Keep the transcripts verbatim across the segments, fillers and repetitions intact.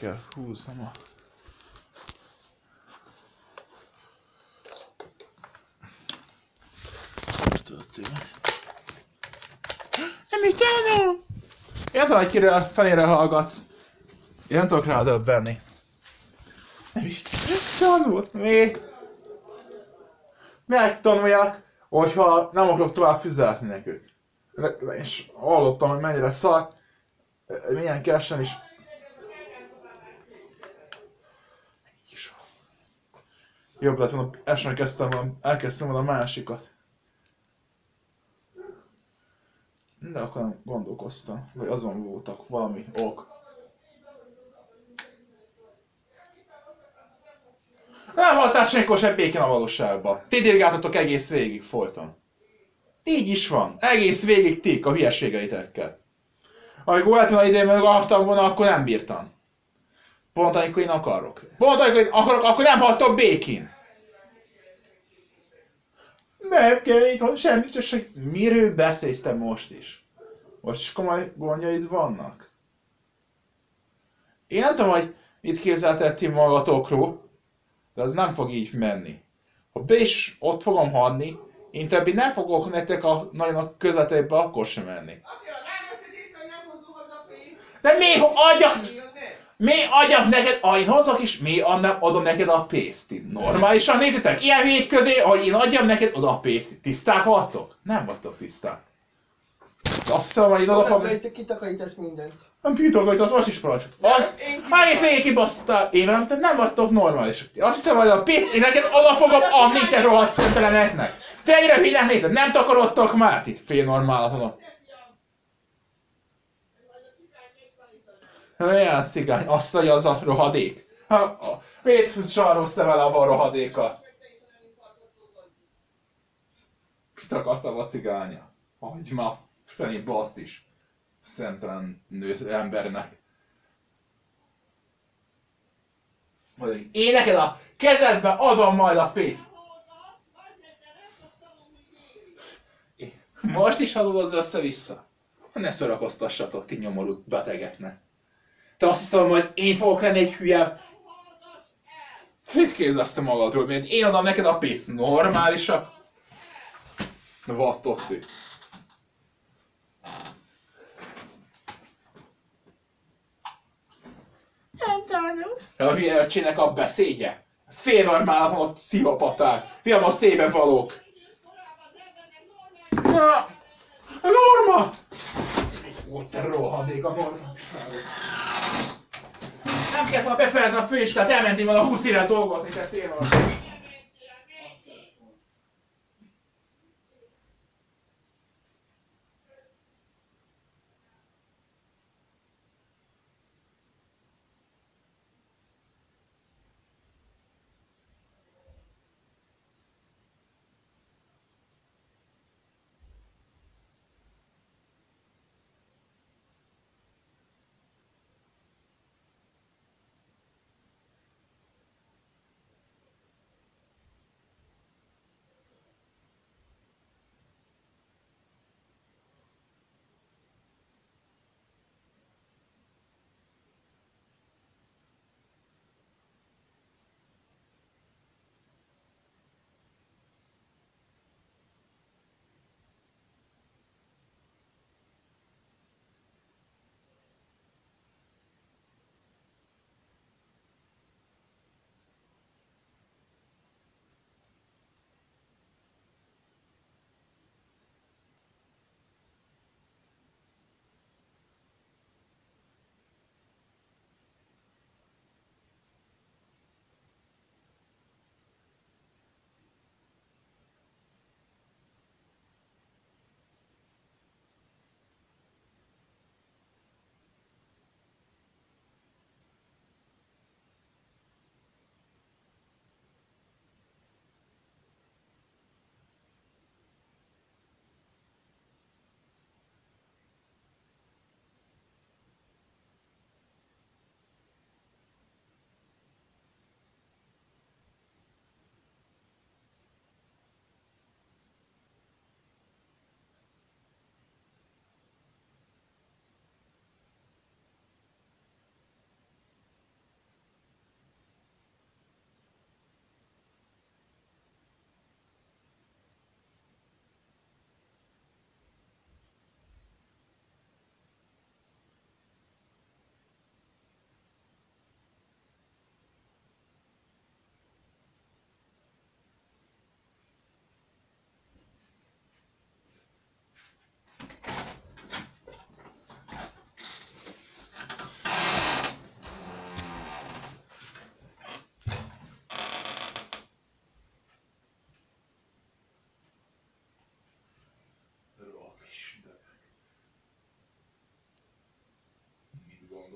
kell húznom a... Nem is tudom! Én tudom, hogy kire felére hallgatsz. Én nem tudok rá döbbenni. Nem is tanult. Mi? Megtanuljak, hogyha nem akarok tovább fizetni nekük. És hallottam, hogy mennyire szar. Milyen kessen is. Jobb lett volna, elsőnek kezdtem volna, elkezdtem volna a másikat. De akkor nem gondolkoztam, vagy azon voltak valami ok. Nem voltál senkor sem békén a valóságban. Ti dirgáltatok egész végig folyton. Így is van. Egész végig tik a hülyeségeitekkel. Amikor volt volna idején, meg akartam volna, akkor nem bírtam. Pont amikor én akarok. Pont amikor én akarok, akkor nem hagytok békén. Nem kell itt semmi, csak miről beszélsz te most is? Most is komoly gondjaid vannak? Én nem tudom, hogy mit képzeltettél magatokról, de az nem fog így menni. Ha be is ott fogom hagyni, én többi nem fogok nektek a nagyon a közvetébbe akkor sem menni. De mi adjak, mi adjak neked, ha én hozok is, mi nem adom neked a pénzt? Normálisan nézzétek, ilyen hét közé, hogy én adjam neked oda a pénzt. Tiszták vagytok? Nem vagytok tiszták. De azt hiszem, hogy én oda fogom... Te kitakarítasz mindent. Nem kitakarítasz, most is parancsot. Az, egész végig kibasztál, én nem, te nem vagytok normálisak. Azt hiszem, hogy a pénzt én neked oda fogom adni, te rohadt szenteleneknek. Te egyre hülynek nézed, nem takarodtok már itt, fél normálatlanok. Milyen cigány, azt mondja az a rohadék. Ha, miért zsarolsz te vele a rohadékkal? Mit akarsz a cigánya? Hagyj már fené baszt is. Szentelen nő embernek. Én neked a kezedbe adom majd a pénzt. Most is adod össze-vissza? Ne szórakoztassatok, ti nyomorult betegeknek. Te azt hiszem, hogy én fogok lenni egy hülye? Mit képzelsz te magadról, mert én adom neked a pénzt? Normálisak? Vattok ti. Nem tanulsz. A hülye öcsének a beszédje? Fél normálatlan ott szilopaták. Fiam, a szépen valók. Na, Norma! Ó, te rohadék a normaságot. Nem kellett volna befejezni a főiskolát, elmentél volna húsz évet dolgozni, te tényleg.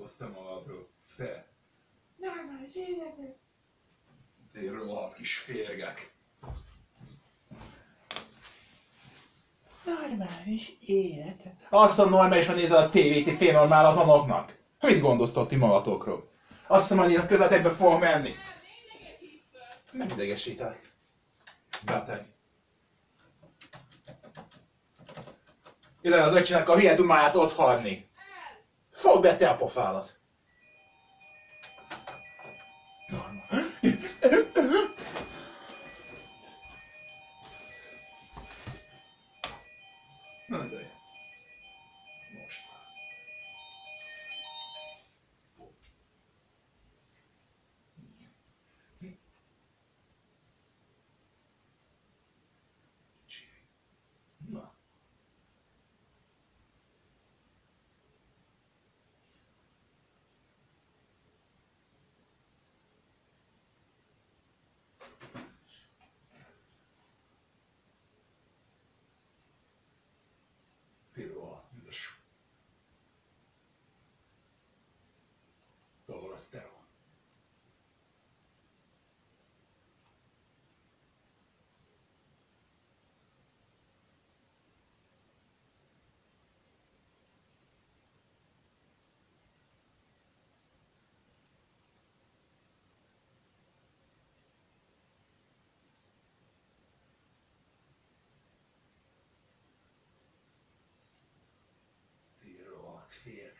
gondolsz te magadról? Te? Normális életet. Te rohadt kis férgek. Normális életet. Azt a normálisan nézel a tévét, ti félnormálatlanoknak. Mit gondolsz ti magatokról? Azt hiszem, annyira közvetekbe fogok menni. Nem idegesítek. Beteg. Ide az öcsinek a hülye dumáját ott hagyni. Fogd be te a pofálat. Na de. Most. Na. Piró, üdös. Dolgoztál. Fél.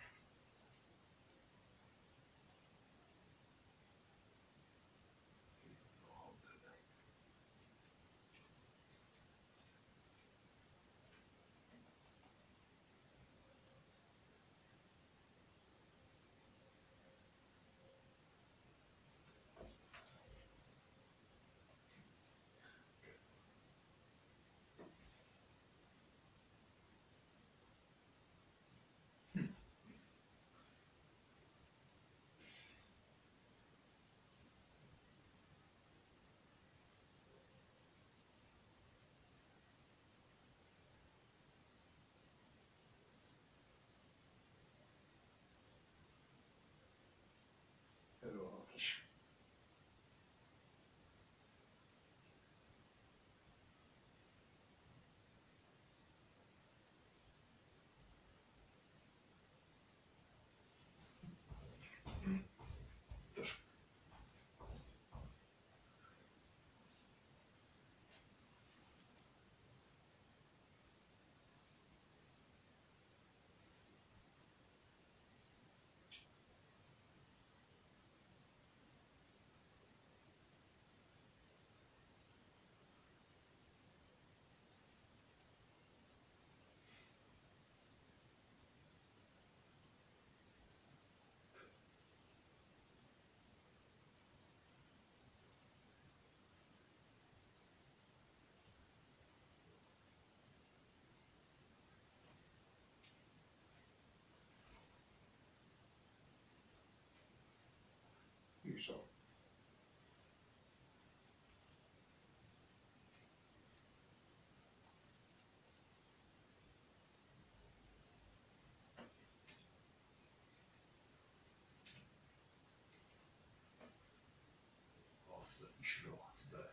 Rohadt kis. Üdös. Műsor. Azt a kis rohadt de.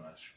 meccs.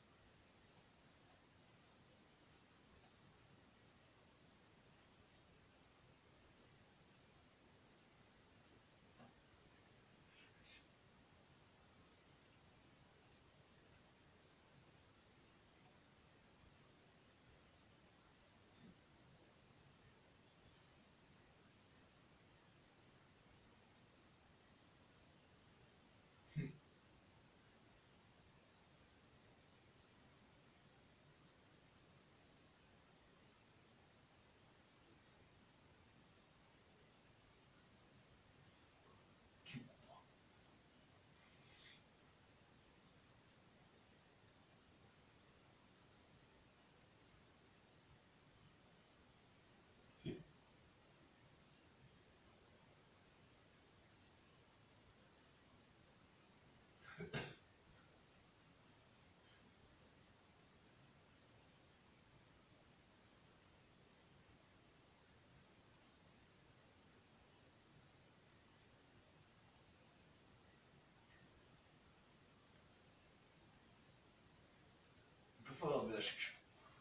Valami esik.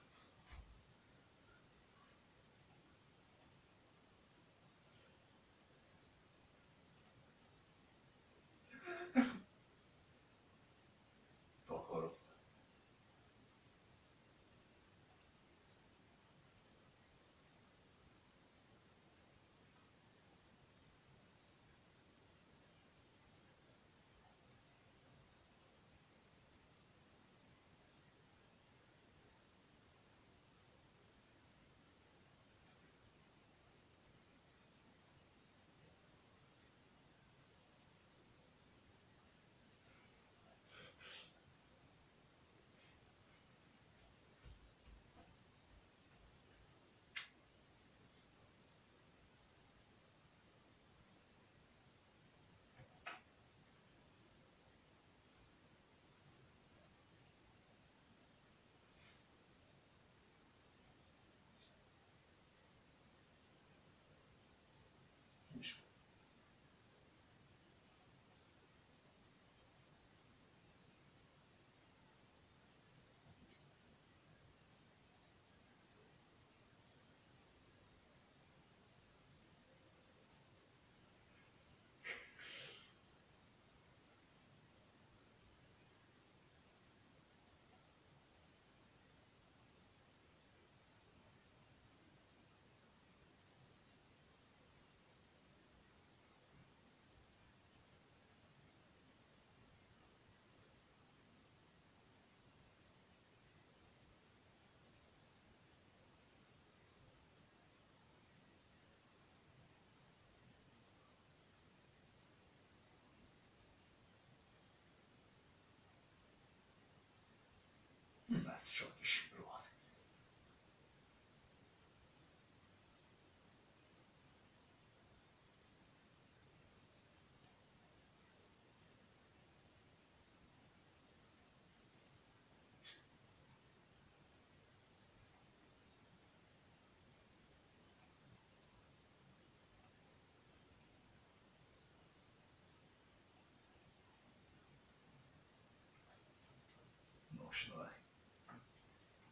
Takarsz. Nincs. Hát sok is rohadt. Nos, no.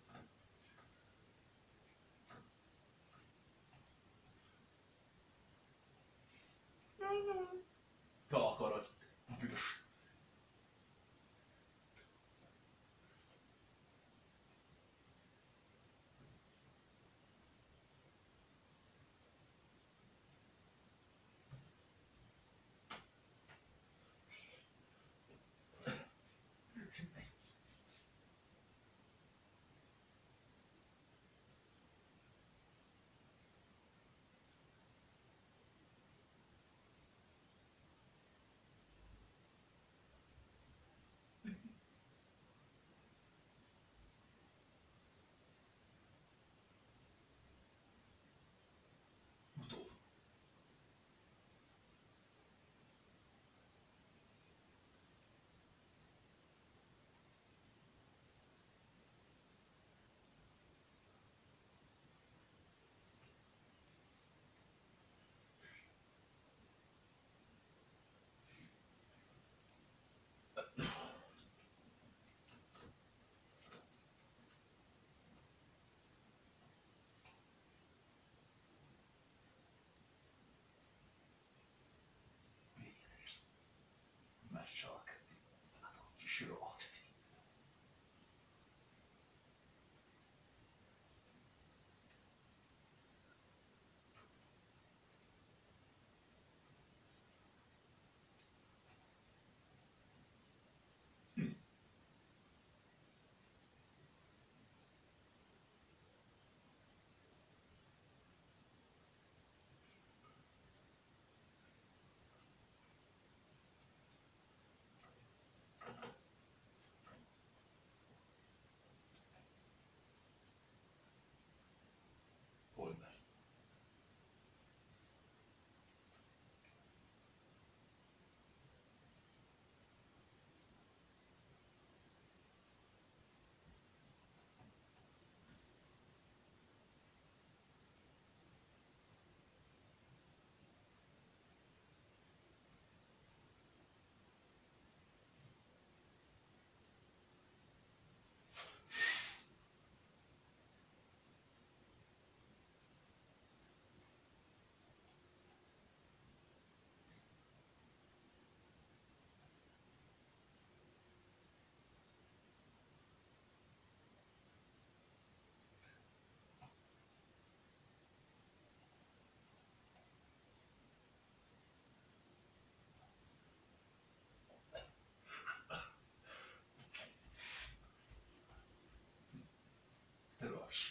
kis rohadt. Hogy meg? Rossz.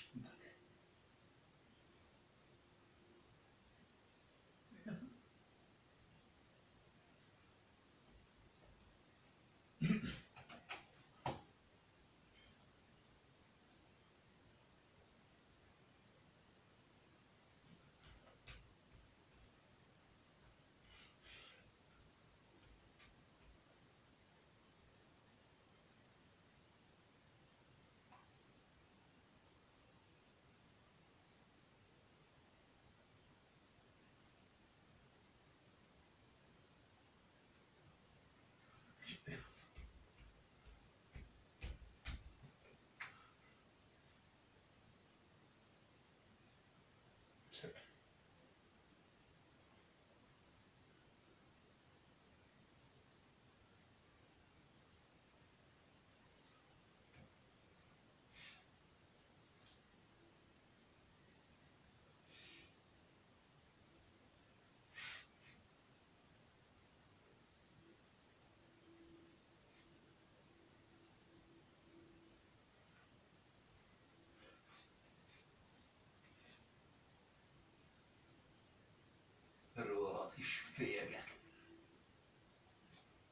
Rohadt kis férgek.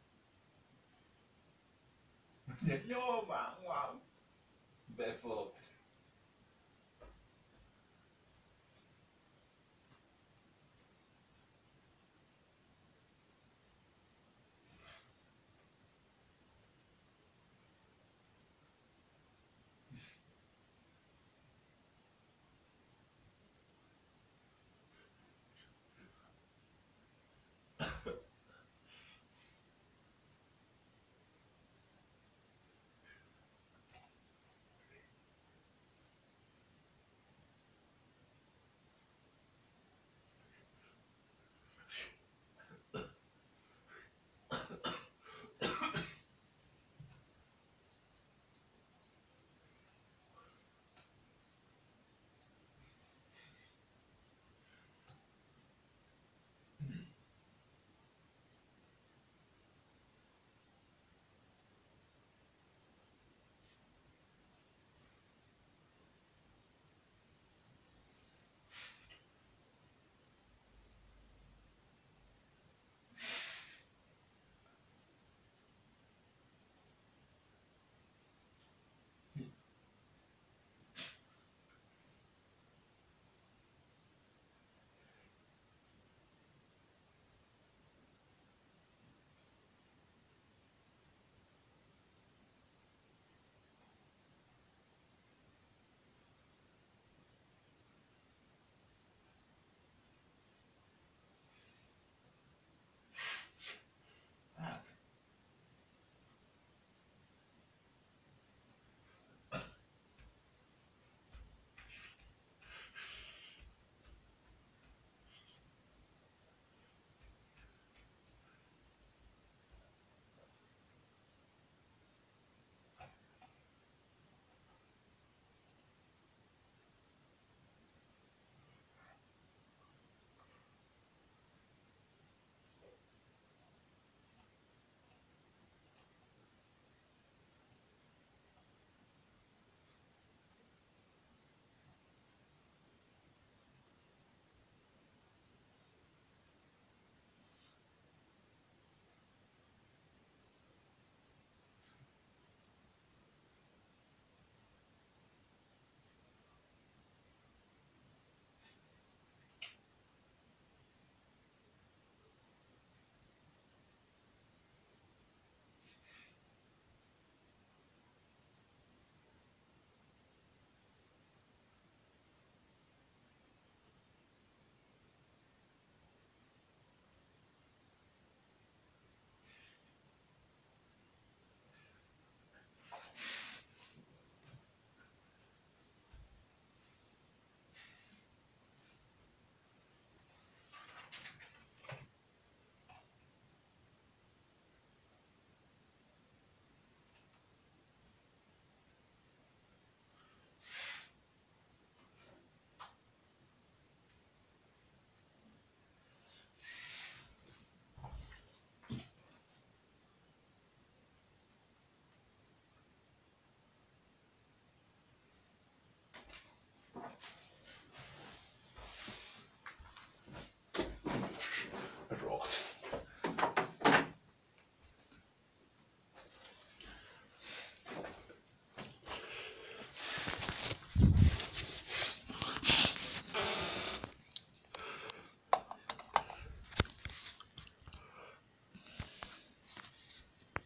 Jó van, van. Befogd.